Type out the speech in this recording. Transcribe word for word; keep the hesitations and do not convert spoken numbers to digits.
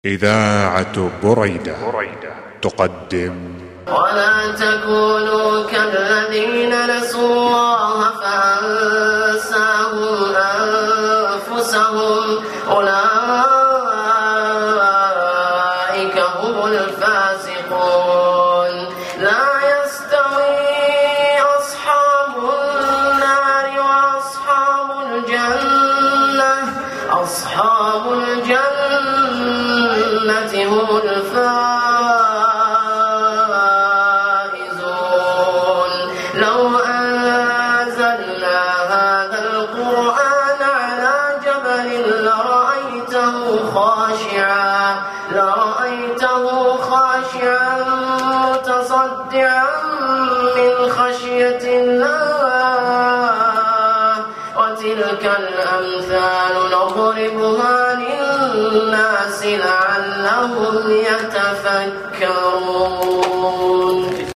إذاعة بريدة تقدم ولا تكونوا كالذين نسوا الله فأنساهم أنفسهم أولئك هم الفاسقون لا يستوي أصحاب النار وأصحاب الجنة أصحاب الجنة هم الفائزون لو أنزلنا هذا القرآن على جبل لرأيته خاشعا لرأيته خاشعا متصدعا من خشية الله وتلك الأمثال نضربها للناس لعلهم يتفكرون.